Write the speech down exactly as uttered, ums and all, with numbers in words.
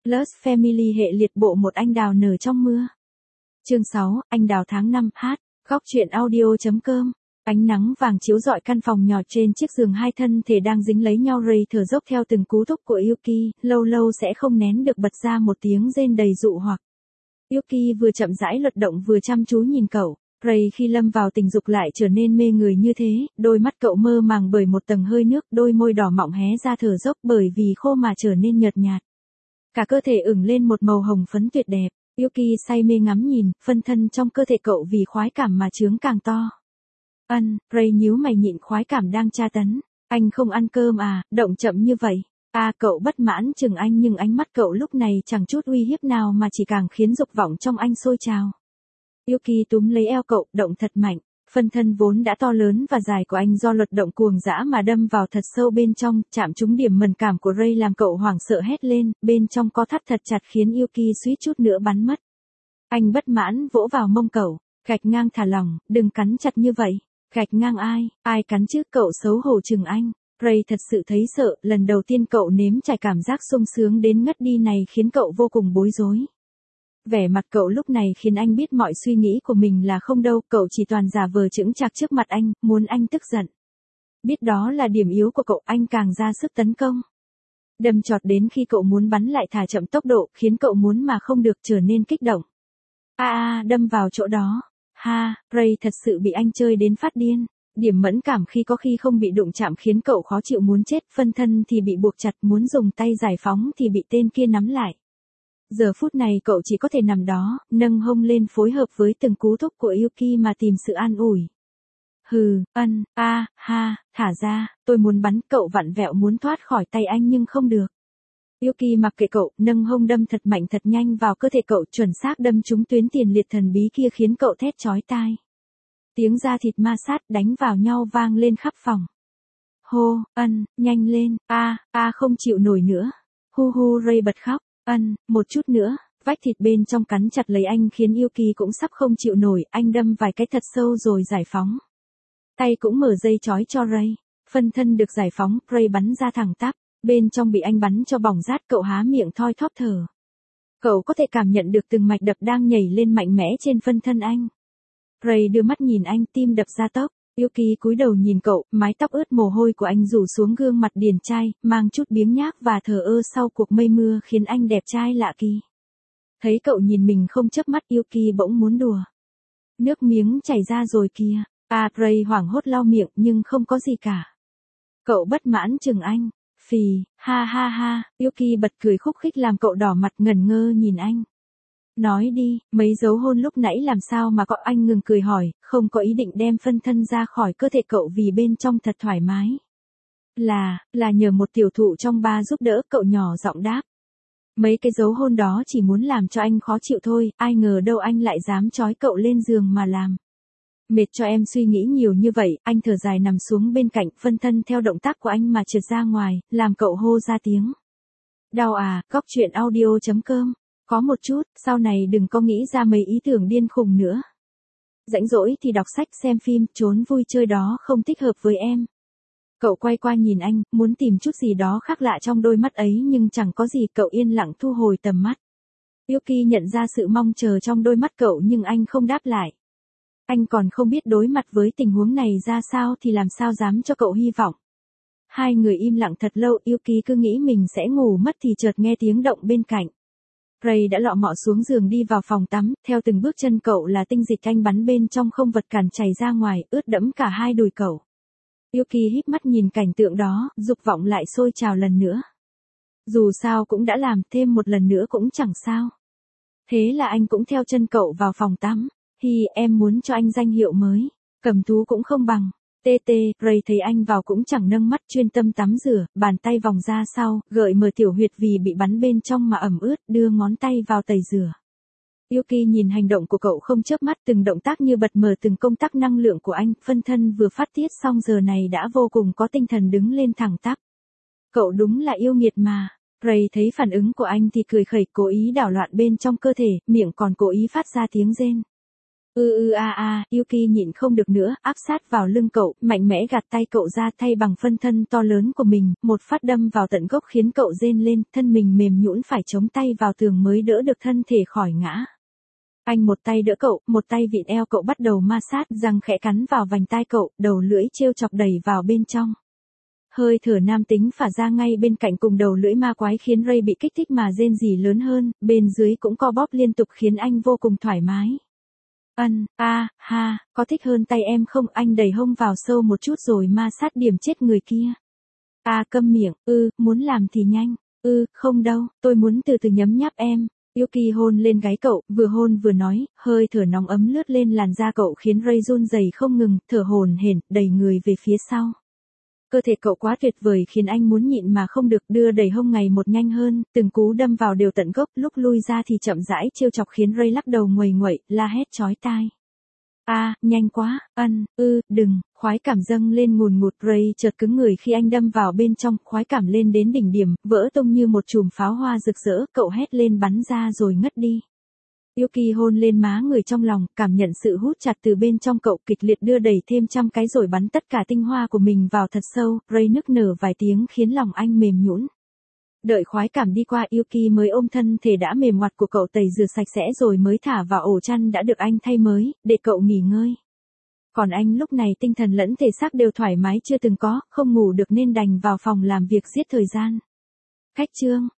Plus Family hệ liệt bộ một anh đào nở trong mưa. Chương sáu, anh đào tháng năm, hát, góc truyện audio chấm com. Ánh nắng vàng chiếu rọi căn phòng nhỏ trên chiếc giường hai thân thể đang dính lấy nhau. Ray thở dốc theo từng cú thúc của Yuki, lâu lâu sẽ không nén được bật ra một tiếng rên đầy dụ hoặc. Yuki vừa chậm rãi luật động vừa chăm chú nhìn cậu. Ray khi lâm vào tình dục lại trở nên mê người như thế, đôi mắt cậu mơ màng bởi một tầng hơi nước, đôi môi đỏ mọng hé ra thở dốc bởi vì khô mà trở nên nhợt nhạt. Cả cơ thể ửng lên một màu hồng phấn tuyệt đẹp. Yuki say mê ngắm nhìn, phân thân trong cơ thể cậu vì khoái cảm mà trướng càng to. Ân, Ray nhíu mày nhịn khoái cảm đang tra tấn. Anh không ăn cơm à, động chậm như vậy. À, cậu bất mãn chừng anh nhưng ánh mắt cậu lúc này chẳng chút uy hiếp nào mà chỉ càng khiến dục vọng trong anh sôi trào. Yuki túm lấy eo cậu, động thật mạnh. Phân thân vốn đã to lớn và dài của anh do luật động cuồng dã mà đâm vào thật sâu bên trong, chạm trúng điểm mẫn cảm của Ray làm cậu hoảng sợ hét lên, bên trong có thắt thật chặt khiến Yuki suýt chút nữa bắn mất. Anh bất mãn vỗ vào mông cậu, gạch ngang thả lỏng, đừng cắn chặt như vậy. Gạch ngang ai, ai cắn chứ, cậu xấu hổ chừng anh. Ray thật sự thấy sợ, lần đầu tiên cậu nếm trải cảm giác sung sướng đến ngất đi này khiến cậu vô cùng bối rối. Vẻ mặt cậu lúc này khiến anh biết mọi suy nghĩ của mình là không đâu, cậu chỉ toàn giả vờ chững chạc trước mặt anh, muốn anh tức giận. Biết đó là điểm yếu của cậu, anh càng ra sức tấn công. Đâm chọt đến khi cậu muốn bắn lại thả chậm tốc độ, khiến cậu muốn mà không được trở nên kích động. A a, đâm vào chỗ đó. Ha, Ray thật sự bị anh chơi đến phát điên. Điểm mẫn cảm khi có khi không bị đụng chạm khiến cậu khó chịu muốn chết, phân thân thì bị buộc chặt, muốn dùng tay giải phóng thì bị tên kia nắm lại. Giờ phút này cậu chỉ có thể nằm đó, nâng hông lên phối hợp với từng cú thúc của Yuki mà tìm sự an ủi. Hừ, ân, a, ha, thả ra, tôi muốn bắn, cậu vặn vẹo muốn thoát khỏi tay anh nhưng không được. Yuki mặc kệ cậu, nâng hông đâm thật mạnh thật nhanh vào cơ thể cậu, chuẩn xác đâm trúng tuyến tiền liệt thần bí kia khiến cậu thét chói tai. Tiếng da thịt ma sát đánh vào nhau vang lên khắp phòng. Hô, ân, nhanh lên, a, a không chịu nổi nữa. Hu hu, Ray bật khóc. Ân, một chút nữa, vách thịt bên trong cắn chặt lấy anh khiến Yuki cũng sắp không chịu nổi, anh đâm vài cái thật sâu rồi giải phóng. Tay cũng mở dây chói cho Ray, phân thân được giải phóng, Ray bắn ra thẳng tắp, bên trong bị anh bắn cho bỏng rát, cậu há miệng thoi thóp thở. Cậu có thể cảm nhận được từng mạch đập đang nhảy lên mạnh mẽ trên phân thân anh. Ray đưa mắt nhìn anh, tim đập ra tốc. Yuki cúi đầu nhìn cậu, mái tóc ướt mồ hôi của anh rủ xuống gương mặt điển trai, mang chút biếng nhác và thờ ơ sau cuộc mây mưa khiến anh đẹp trai lạ kỳ. Thấy cậu nhìn mình không chớp mắt, Yuki bỗng muốn đùa. Nước miếng chảy ra rồi kìa. À, Ray hoảng hốt lau miệng nhưng không có gì cả. Cậu bất mãn chừng anh. Phì, ha ha ha, Yuki bật cười khúc khích làm cậu đỏ mặt ngẩn ngơ nhìn anh. Nói đi, mấy dấu hôn lúc nãy làm sao mà cậu? Anh ngừng cười hỏi, không có ý định đem phân thân ra khỏi cơ thể cậu vì bên trong thật thoải mái. Là, là nhờ một tiểu thụ trong ba giúp đỡ, cậu nhỏ giọng đáp. Mấy cái dấu hôn đó chỉ muốn làm cho anh khó chịu thôi, ai ngờ đâu anh lại dám trói cậu lên giường mà làm. Mệt cho em suy nghĩ nhiều như vậy, anh thở dài nằm xuống bên cạnh, phân thân theo động tác của anh mà trượt ra ngoài, làm cậu hô ra tiếng. Đau à, góc truyện audio chấm com. Có một chút, sau này đừng có nghĩ ra mấy ý tưởng điên khùng nữa. Rảnh rỗi thì đọc sách, xem phim, trốn vui chơi đó không thích hợp với em. Cậu quay qua nhìn anh, muốn tìm chút gì đó khác lạ trong đôi mắt ấy nhưng chẳng có gì, cậu yên lặng thu hồi tầm mắt. Yuki nhận ra sự mong chờ trong đôi mắt cậu nhưng anh không đáp lại. Anh còn không biết đối mặt với tình huống này ra sao thì làm sao dám cho cậu hy vọng. Hai người im lặng thật lâu, Yuki cứ nghĩ mình sẽ ngủ mất thì chợt nghe tiếng động bên cạnh. Ray đã lọ mọ xuống giường đi vào phòng tắm, theo từng bước chân cậu là tinh dịch anh bắn bên trong không vật cản chảy ra ngoài, ướt đẫm cả hai đùi cậu. Yuki híp mắt nhìn cảnh tượng đó, dục vọng lại sôi trào lần nữa. Dù sao cũng đã làm, thêm một lần nữa cũng chẳng sao. Thế là anh cũng theo chân cậu vào phòng tắm. Hi, em muốn cho anh danh hiệu mới. Cầm thú cũng không bằng. Tê tê, Ray thấy anh vào cũng chẳng nâng mắt, chuyên tâm tắm rửa, bàn tay vòng ra sau, gợi mở tiểu huyệt vì bị bắn bên trong mà ẩm ướt, đưa ngón tay vào tẩy rửa. Yuki nhìn hành động của cậu không chớp mắt, từng động tác như bật mở từng công tắc năng lượng của anh, phân thân vừa phát tiết xong giờ này đã vô cùng có tinh thần đứng lên thẳng tắp. Cậu đúng là yêu nghiệt mà. Ray thấy phản ứng của anh thì cười khẩy, cố ý đảo loạn bên trong cơ thể, miệng còn cố ý phát ra tiếng rên. ư ư a a, Yuki nhịn không được nữa, áp sát vào lưng cậu, mạnh mẽ gạt tay cậu ra thay bằng phân thân to lớn của mình, một phát đâm vào tận gốc khiến cậu rên lên, thân mình mềm nhũn phải chống tay vào tường mới đỡ được thân thể khỏi ngã. Anh một tay đỡ cậu, một tay vịn eo cậu bắt đầu ma sát, răng khẽ cắn vào vành tai cậu, đầu lưỡi trêu chọc đẩy vào bên trong. Hơi thở nam tính phả ra ngay bên cạnh cùng đầu lưỡi ma quái khiến Ray bị kích thích mà rên rỉ lớn hơn, bên dưới cũng co bóp liên tục khiến anh vô cùng thoải mái. Ân, a, ha, có thích hơn tay em không? Anh đẩy hông vào sâu một chút rồi ma sát điểm chết người kia. A, câm miệng, ư, muốn làm thì nhanh, ư, không đâu, tôi muốn từ từ nhấm nháp em. Yuki hôn lên gáy cậu, vừa hôn vừa nói, hơi thở nóng ấm lướt lên làn da cậu khiến Ray run rẩy không ngừng, thở hổn hển, đẩy người về phía sau. Cơ thể cậu quá tuyệt vời khiến anh muốn nhịn mà không được, đưa đẩy hông ngày một nhanh hơn, từng cú đâm vào đều tận gốc, lúc lui ra thì chậm rãi trêu chọc khiến Ray lắc đầu nguầy nguậy, la hét chói tai. A, nhanh quá, ân, ư, đừng, khoái cảm dâng lên ngùn ngụt, Ray chợt cứng người khi anh đâm vào bên trong, khoái cảm lên đến đỉnh điểm, vỡ tung như một chùm pháo hoa rực rỡ, cậu hét lên bắn ra rồi ngất đi. Yuki hôn lên má người trong lòng, cảm nhận sự hút chặt từ bên trong cậu, kịch liệt đưa đẩy thêm trăm cái rồi bắn tất cả tinh hoa của mình vào thật sâu, Ray nức nở vài tiếng khiến lòng anh mềm nhũn. Đợi khoái cảm đi qua, Yuki mới ôm thân thể đã mềm ngoặt của cậu tẩy rửa sạch sẽ rồi mới thả vào ổ chăn đã được anh thay mới, để cậu nghỉ ngơi. Còn anh lúc này tinh thần lẫn thể xác đều thoải mái chưa từng có, không ngủ được nên đành vào phòng làm việc giết thời gian. Khách chương